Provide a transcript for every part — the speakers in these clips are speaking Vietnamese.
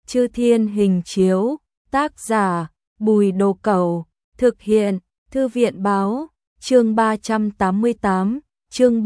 Chư Thiên Hình Chiếu, tác giả Bùi Đồ Cẩu, thực hiện Thư viện Báo, chương 388, chương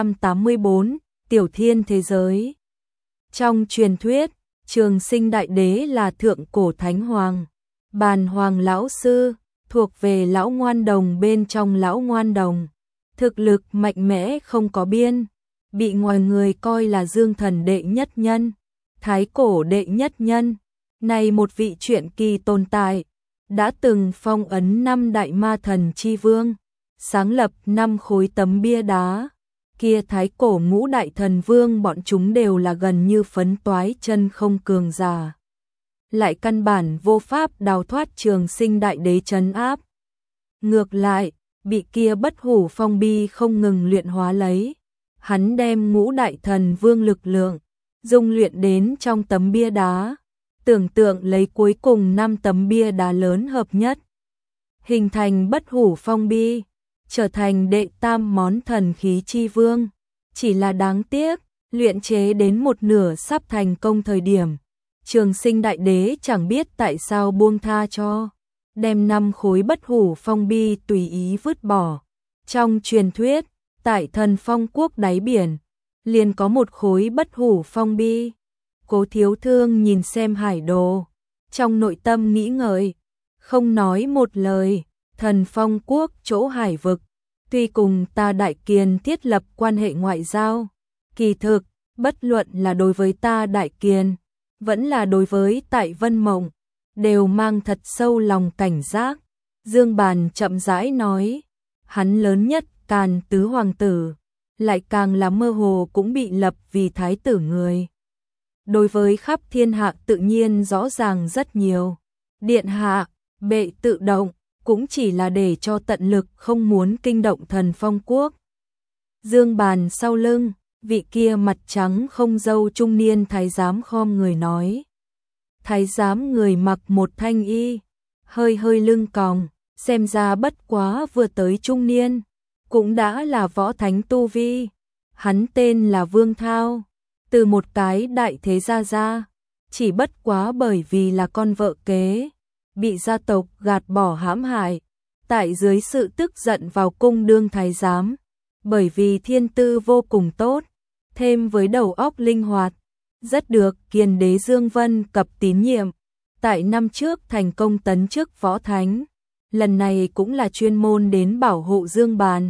384, Tiểu Thiên Thế Giới. Trong truyền thuyết, Trường Sinh Đại Đế là thượng cổ thánh hoàng, Bàn Hoàng lão sư, thuộc về lão ngoan đồng bên trong lão ngoan đồng, thực lực mạnh mẽ không có biên, bị ngoài người coi là Dương Thần đệ nhất nhân, Thái cổ đệ nhất nhân. Này một vị truyện kỳ tồn tại, đã từng phong ấn 5 đại ma thần chi vương, sáng lập 5 khối tấm bia đá. Kia thái cổ ngũ đại thần vương bọn chúng đều là gần như phấn toái chân không cường giả, lại căn bản vô pháp đào thoát Trường Sinh Đại Đế trấn áp. Ngược lại, bị kia bất hủ phong bi không ngừng luyện hóa lấy, hắn đem ngũ đại thần vương lực lượng dung luyện đến trong tấm bia đá, tưởng tượng lấy cuối cùng 5 tấm bia đá lớn hợp nhất, hình thành bất hủ phong bi, trở thành đệ tam món thần khí chi vương. Chỉ là đáng tiếc, luyện chế đến một nửa sắp thành công thời điểm, Trường Sinh Đại Đế chẳng biết tại sao buông tha cho, đem 5 khối bất hủ phong bi tùy ý vứt bỏ. Trong truyền thuyết, tại Thần Phong quốc đáy biển, liền có một khối bất hủ phong bi. Cố Thiếu Thương nhìn xem hải đồ, trong nội tâm nghĩ ngợi, không nói một lời. Thần Phong quốc chỗ hải vực, tuy cùng ta Đại Kiền thiết lập quan hệ ngoại giao, kỳ thực, bất luận là đối với ta Đại Kiền, vẫn là đối với tại Vân Mộng, đều mang thật sâu lòng cảnh giác. Dương Bàn chậm rãi nói, hắn lớn nhất Càn tứ hoàng tử, lại càng là mơ hồ cũng bị lập vì thái tử người. Đối với khắp thiên hạ tự nhiên rõ ràng rất nhiều. Điện hạ, bệ tự động, cũng chỉ là để cho tận lực không muốn kinh động Thần Phong quốc. Dương Bàn sau lưng, vị kia mặt trắng không râu trung niên thái giám khom người nói. Thái giám người mặc một thanh y, hơi hơi lưng còng, xem ra bất quá vừa tới trung niên, cũng đã là võ thánh tu vi. Hắn tên là Vương Thao, từ một cái đại thế gia ra, chỉ bất quá bởi vì là con vợ kế, bị gia tộc gạt bỏ hãm hại, tại dưới sự tức giận vào cung đương thái giám, bởi vì thiên tư vô cùng tốt, thêm với đầu óc linh hoạt, rất được Kiền đế Dương Vân Cập tín nhiệm, tại năm trước thành công tấn chức võ thánh, lần này cũng là chuyên môn đến bảo hộ Dương Bàn.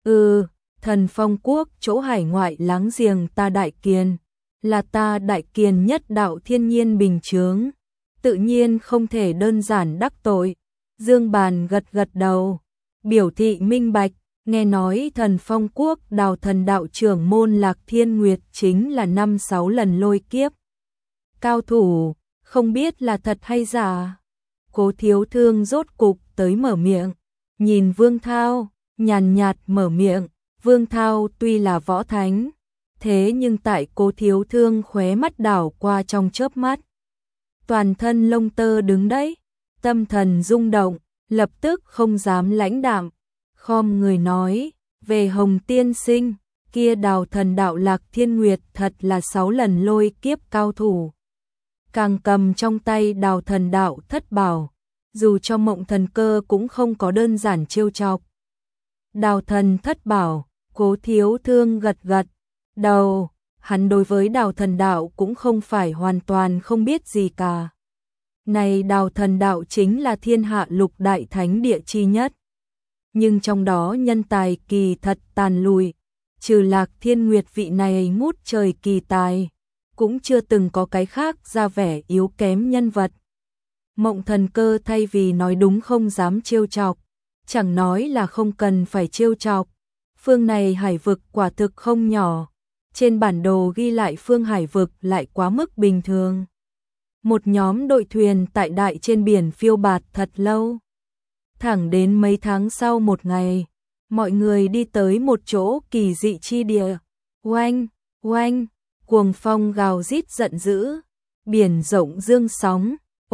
Thần Phong quốc chỗ hải ngoại láng giềng ta Đại Kiền, là ta Đại Kiền nhất đạo thiên nhiên bình chướng, tự nhiên không thể đơn giản đắc tội. Dương Bàn gật gật đầu, biểu thị minh bạch. Nghe nói Thần Phong quốc Đào Thần đạo trưởng môn Lạc Thiên Nguyệt chính là 5-6 lần lôi kiếp cao thủ, không biết là thật hay giả. Cố Thiếu Thương rốt cục tới mở miệng, nhìn Vương Thao, nhàn nhạt mở miệng. Vương Thao tuy là võ thánh, thế nhưng tại Cố Thiếu Thương khóe mắt đảo qua trong chớp mắt, toàn thân lông tơ đứng đấy, tâm thần rung động, lập tức không dám lãnh đạm, khom người nói, về Hồng tiên sinh, kia Đào Thần đạo Lạc Thiên Nguyệt thật là 6 lần lôi kiếp cao thủ. Càng cầm trong tay Đào Thần đạo thất bảo, dù cho Mộng Thần Cơ cũng không có đơn giản trêu chọc. Đào Thần thất bảo, Cố Thiếu Thương gật gật đầu, hắn đối với Đào Thần đạo cũng không phải hoàn toàn không biết gì cả. Này Đào Thần đạo chính là thiên hạ lục đại thánh địa chi nhất, nhưng trong đó nhân tài kỳ thật tàn lùi, trừ Lạc Thiên Nguyệt vị này ngút trời kỳ tài, cũng chưa từng có cái khác ra vẻ yếu kém nhân vật. Mộng Thần Cơ thay vì nói đúng không dám trêu chọc, chẳng nói là không cần phải trêu chọc. Phương này hải vực quả thực không nhỏ, trên bản đồ ghi lại phương hải vực lại quá mức bình thường. Một nhóm đội thuyền tại đại trên biển phiêu bạt thật lâu. Thẳng đến mấy tháng sau một ngày, mọi người đi tới một chỗ kỳ dị chi địa. Oanh, oanh, cuồng phong gào rít giận dữ, biển rộng dương sóng,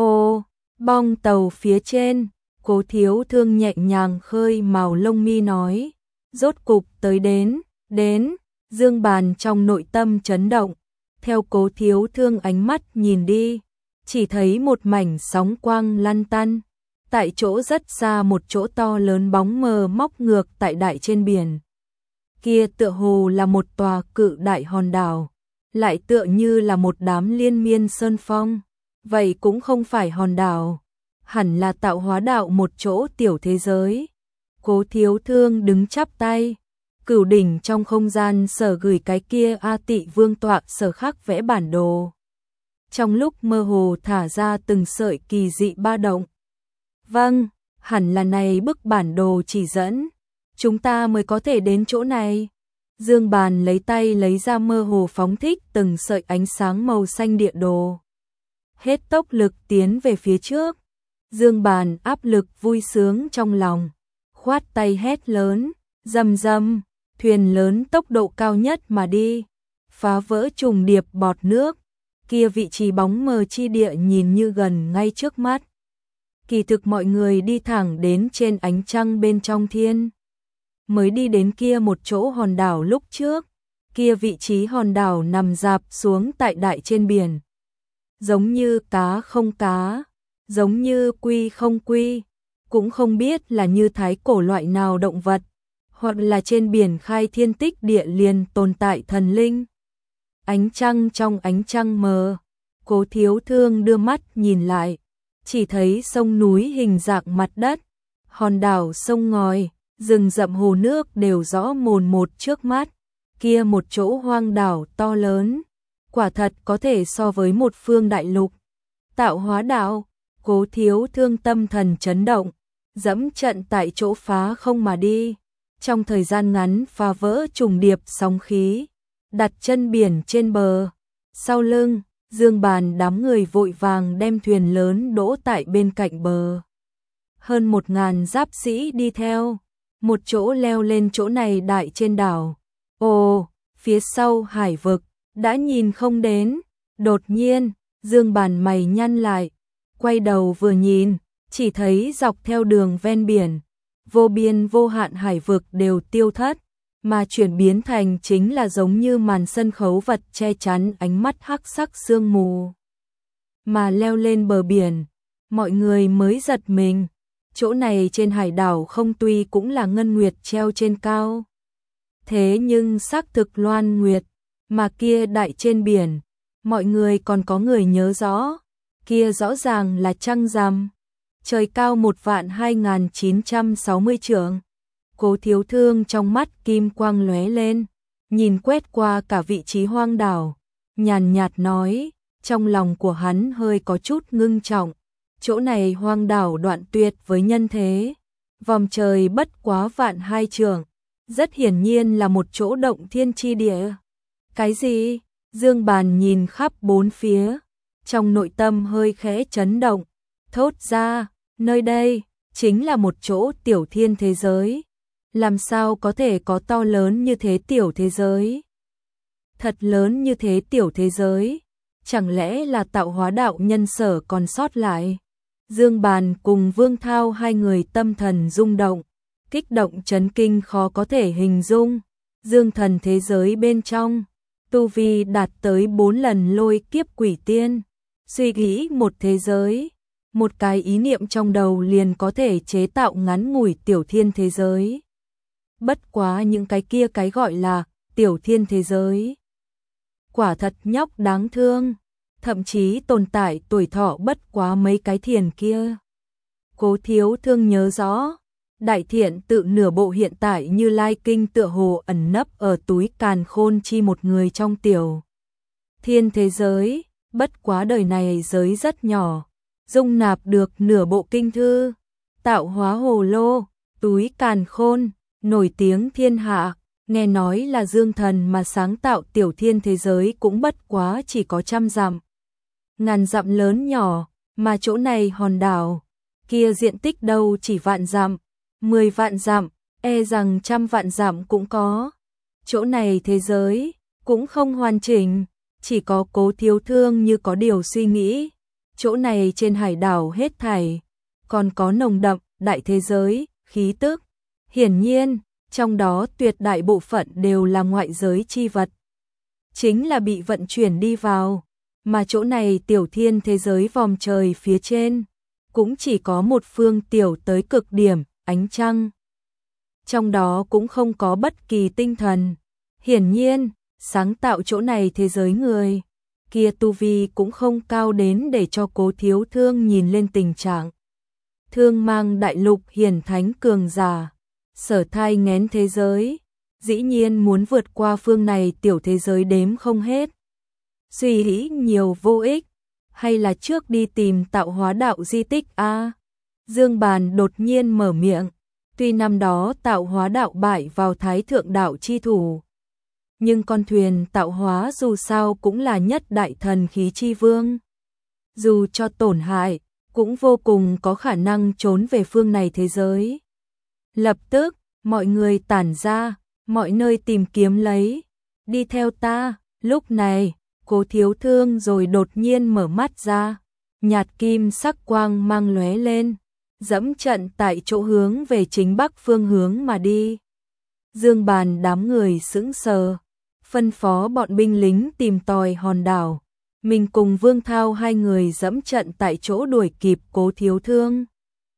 bong tàu phía trên, Cố Thiếu Thương nhẹ nhàng khơi màu lông mi nói, rốt cục tới đến, Dương Bàn trong nội tâm chấn động, theo Cố Thiếu Thương ánh mắt nhìn đi, chỉ thấy một mảnh sóng quang lăn tăn. Tại chỗ rất xa một chỗ to lớn bóng mờ móc ngược tại đại trên biển. Kia tựa hồ là một tòa cự đại hòn đảo, lại tựa như là một đám liên miên sơn phong. Vậy cũng không phải hòn đảo, hẳn là tạo hóa đạo một chỗ tiểu thế giới. Cố Thiếu Thương đứng chắp tay, Cửu đỉnh trong không gian sở gửi cái kia A Tị Vương tọa sở khắc vẽ bản đồ. Trong lúc mơ hồ thả ra từng sợi kỳ dị ba động. Vâng, hẳn là này bức bản đồ chỉ dẫn, chúng ta mới có thể đến chỗ này. Dương Bàn lấy tay lấy ra mơ hồ phóng thích từng sợi ánh sáng màu xanh địa đồ. Hết tốc lực tiến về phía trước. Dương Bàn áp lực vui sướng trong lòng, khoát tay hét lớn, rầm rầm, thuyền lớn tốc độ cao nhất mà đi, phá vỡ trùng điệp bọt nước. Kia vị trí bóng mờ chi địa nhìn như gần ngay trước mắt. Kỳ thực mọi người đi thẳng đến trên ánh trăng bên trong thiên. Mới đi đến kia một chỗ hòn đảo lúc trước. Kia vị trí hòn đảo nằm rạp xuống tại đại trên biển. Giống như cá không cá, giống như quy không quy, cũng không biết là như thái cổ loại nào động vật, hoặc là trên biển khai thiên tích địa liền tồn tại thần linh. Ánh trăng trong ánh trăng mờ, Cố Thiếu Thương đưa mắt nhìn lại, chỉ thấy sông núi hình dạng mặt đất, hòn đảo sông ngòi, rừng rậm hồ nước đều rõ mồn một trước mắt. Kia một chỗ hoang đảo to lớn, quả thật có thể so với một phương đại lục. Tạo hóa đạo, Cố Thiếu Thương tâm thần chấn động, dẫm trận tại chỗ phá không mà đi. Trong thời gian ngắn phá vỡ trùng điệp sóng khí, đặt chân biển trên bờ. Sau lưng, Dương Bàn đám người vội vàng đem thuyền lớn đỗ tại bên cạnh bờ. Hơn 1000 giáp sĩ đi theo, một chỗ leo lên chỗ này đại trên đảo. Ồ, phía sau hải vực, đã nhìn không đến. Đột nhiên, Dương Bàn mày nhăn lại, quay đầu vừa nhìn, chỉ thấy dọc theo đường ven biển, vô biên vô hạn hải vực đều tiêu thất, mà chuyển biến thành chính là giống như màn sân khấu vật che chắn ánh mắt hắc sắc sương mù. Mà leo lên bờ biển, mọi người mới giật mình, chỗ này trên hải đảo không tuy cũng là ngân nguyệt treo trên cao, thế nhưng xác thực loan nguyệt, mà kia đại trên biển, mọi người còn có người nhớ rõ, kia rõ ràng là trăng rằm, trời cao 1.2960 trượng. Cố Thiếu Thương trong mắt kim quang lóe lên, nhìn quét qua cả vị trí hoang đảo, nhàn nhạt nói, trong lòng của hắn hơi có chút ngưng trọng, chỗ này hoang đảo đoạn tuyệt với nhân thế, vòng trời bất quá 1.200 trượng, rất hiển nhiên là một chỗ động thiên chi địa. Cái gì? Dương Bàn nhìn khắp bốn phía, trong nội tâm hơi khẽ chấn động, thốt ra, nơi đây chính là một chỗ tiểu thiên thế giới. Làm sao có thể có to lớn như thế tiểu thế giới? Thật lớn như thế tiểu thế giới, chẳng lẽ là tạo hóa đạo nhân sở còn sót lại? Dương Bàn cùng Vương Thao hai người tâm thần rung động, kích động chấn kinh khó có thể hình dung. Dương thần thế giới bên trong, tu vi đạt tới 4 lần lôi kiếp quỷ tiên, suy nghĩ một thế giới, một cái ý niệm trong đầu liền có thể chế tạo ngắn ngủi tiểu thiên thế giới. Bất quá những cái kia cái gọi là tiểu thiên thế giới, quả thật nhóc đáng thương, thậm chí tồn tại tuổi thọ bất quá mấy cái thiền kia. Cố Thiếu Thương nhớ rõ, đại thiện tự nửa bộ hiện tại Như Lai kinh tựa hồ ẩn nấp ở túi càn khôn chi một người trong tiểu thiên thế giới, bất quá đời này giới rất nhỏ, dung nạp được nửa bộ kinh thư, tạo hóa hồ lô, túi càn khôn, nổi tiếng thiên hạ, nghe nói là Dương thần mà sáng tạo tiểu thiên thế giới cũng bất quá chỉ có 100 dặm. Ngàn dặm lớn nhỏ, mà chỗ này hòn đảo, kia diện tích đâu chỉ vạn dặm, 10 vạn dặm, e rằng 100 vạn dặm cũng có. Chỗ này thế giới, cũng không hoàn chỉnh, chỉ có Cố Thiếu Thương như có điều suy nghĩ. Chỗ này trên hải đảo hết thảy, còn có nồng đậm, đại thế giới, khí tức. Hiển nhiên, trong đó tuyệt đại bộ phận đều là ngoại giới chi vật. Chính là bị vận chuyển đi vào, mà chỗ này tiểu thiên thế giới vòm trời phía trên, cũng chỉ có một phương tiểu tới cực điểm, ánh trăng. Trong đó cũng không có bất kỳ tinh thần. Hiển nhiên, sáng tạo chỗ này thế giới người kia tu vi cũng không cao đến để cho Cố Thiếu Thương nhìn lên tình trạng Thương Mang đại lục hiển thánh cường giả, sở thai nghén thế giới, dĩ nhiên muốn vượt qua phương này tiểu thế giới đếm không hết. Suy nghĩ nhiều vô ích, hay là trước đi tìm tạo hóa đạo di tích a? Dương Bàn đột nhiên mở miệng, tuy năm đó tạo hóa đạo bại vào thái thượng đạo chi thủ, nhưng con thuyền tạo hóa dù sao cũng là nhất đại thần khí chi vương. Dù cho tổn hại, cũng vô cùng có khả năng trốn về phương này thế giới. Lập tức, mọi người tản ra, mọi nơi tìm kiếm lấy. Đi theo ta, lúc này, Cố Thiếu Thương rồi đột nhiên mở mắt ra. Nhạt kim sắc quang mang lóe lên, dẫm trận tại chỗ hướng về chính bắc phương hướng mà đi. Dương Bàn đám người sững sờ, phân phó bọn binh lính tìm tòi hòn đảo. Mình cùng Vương Thao hai người dẫm trận tại chỗ đuổi kịp Cố Thiếu Thương.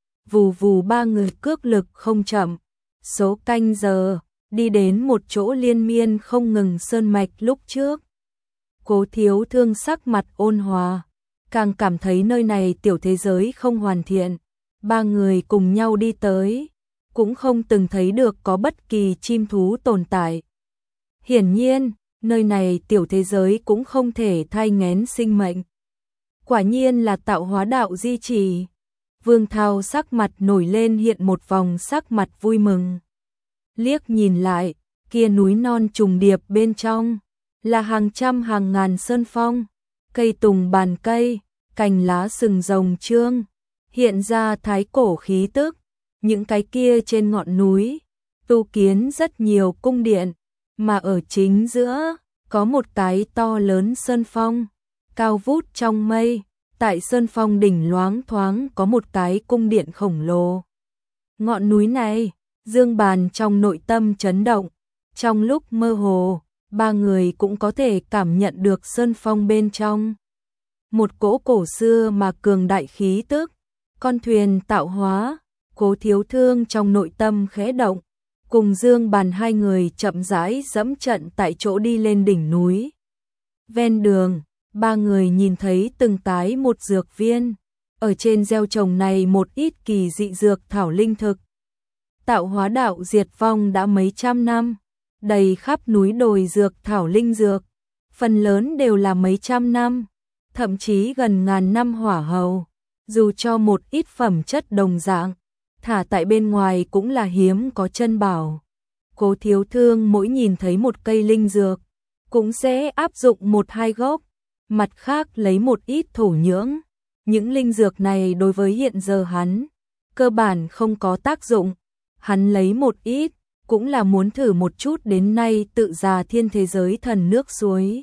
Vù vù ba người cước lực không chậm, số canh giờ, đi đến một chỗ liên miên không ngừng sơn mạch lúc trước. Cố Thiếu Thương sắc mặt ôn hòa, càng cảm thấy nơi này tiểu thế giới không hoàn thiện. Ba người cùng nhau đi tới, cũng không từng thấy được có bất kỳ chim thú tồn tại. Hiển nhiên, nơi này tiểu thế giới cũng không thể thai nghén sinh mệnh. Quả nhiên là tạo hóa đạo di trì. Vương Thao sắc mặt nổi lên hiện một vòng sắc mặt vui mừng. Liếc nhìn lại, kia núi non trùng điệp bên trong, là hàng trăm hàng ngàn sơn phong, cây tùng bàn cây, cành lá sừng rồng trương, hiện ra thái cổ khí tức. Những cái kia trên ngọn núi, tu kiến rất nhiều cung điện, mà ở chính giữa, có một cái to lớn sơn phong, cao vút trong mây. Tại sơn phong đỉnh loáng thoáng có một cái cung điện khổng lồ. Ngọn núi này, Dương Bàn trong nội tâm chấn động. Trong lúc mơ hồ, ba người cũng có thể cảm nhận được sơn phong bên trong một cỗ cổ xưa mà cường đại khí tức. Con thuyền tạo hóa. Cố Thiếu Thương trong nội tâm khẽ động, cùng Dương Bàn hai người chậm rãi dẫm trận tại chỗ đi lên đỉnh núi. Ven đường, ba người nhìn thấy từng tái một dược viên, ở trên gieo trồng này một ít kỳ dị dược thảo linh thực. Tạo hóa đạo diệt vong đã mấy trăm năm, đầy khắp núi đồi dược thảo linh dược, phần lớn đều là mấy trăm năm, thậm chí gần ngàn năm hỏa hầu, dù cho một ít phẩm chất đồng dạng, thả tại bên ngoài cũng là hiếm có chân bảo. Cố Thiếu Thương mỗi nhìn thấy một cây linh dược, cũng sẽ áp dụng một hai gốc, mặt khác lấy một ít thổ nhưỡng. Những linh dược này đối với hiện giờ hắn, cơ bản không có tác dụng. Hắn lấy một ít, cũng là muốn thử một chút đến nay tự già thiên thế giới thần nước suối.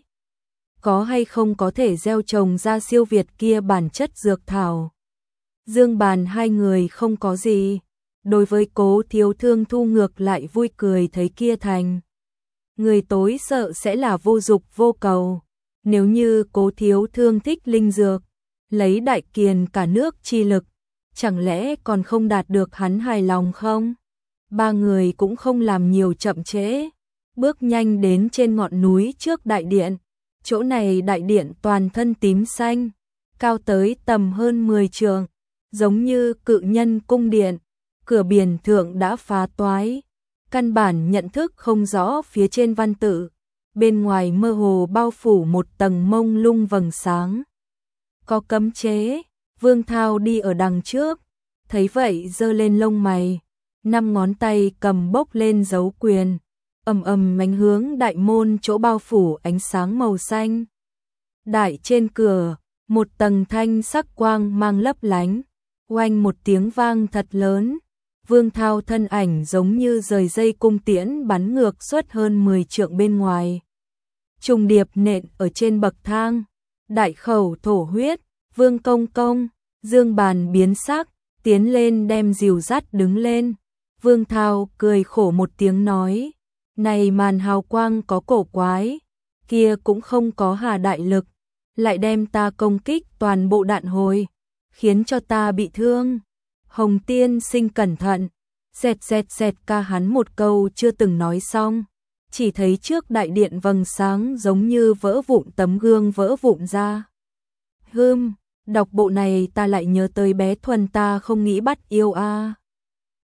Có hay không có thể gieo trồng ra siêu việt kia bản chất dược thảo. Dương Bàn hai người không có gì. Đối với Cố Thiếu Thương thu ngược lại vui cười thấy kia thành. Người tối sợ sẽ là vô dục vô cầu. Nếu như Cố Thiếu Thương thích linh dược, lấy đại kiền cả nước chi lực, chẳng lẽ còn không đạt được hắn hài lòng không? Ba người cũng không làm nhiều chậm trễ, bước nhanh đến trên ngọn núi trước đại điện. Chỗ này đại điện toàn thân tím xanh, cao tới tầm hơn 10 trượng, giống như cự nhân cung điện, cửa biển thượng đã phá toái, căn bản nhận thức không rõ phía trên văn tự, bên ngoài mơ hồ bao phủ một tầng mông lung vầng sáng. Có cấm chế, Vương Thao đi ở đằng trước, thấy vậy giơ lên lông mày, 5 ngón tay cầm bốc lên dấu quyền, ầm ầm đánh hướng đại môn chỗ bao phủ ánh sáng màu xanh. Đại trên cửa, một tầng thanh sắc quang mang lấp lánh, oanh một tiếng vang thật lớn. Vương Thao thân ảnh giống như rời dây cung tiễn bắn ngược suốt hơn 10 trượng bên ngoài. Trùng điệp nện ở trên bậc thang, đại khẩu thổ huyết, Vương công công, Dương Bàn biến sắc, tiến lên đem dìu dắt đứng lên. Vương Thao cười khổ một tiếng nói, này màn hào quang có cổ quái, kia cũng không có hà đại lực, lại đem ta công kích toàn bộ đạn hồi, khiến cho ta bị thương. Hồng tiên sinh cẩn thận, xẹt ca hắn một câu chưa từng nói xong, chỉ thấy trước đại điện vầng sáng giống như vỡ vụn tấm gương vỡ vụn ra. Đọc bộ này ta lại nhớ tới bé Thuần ta không nghĩ bắt yêu a.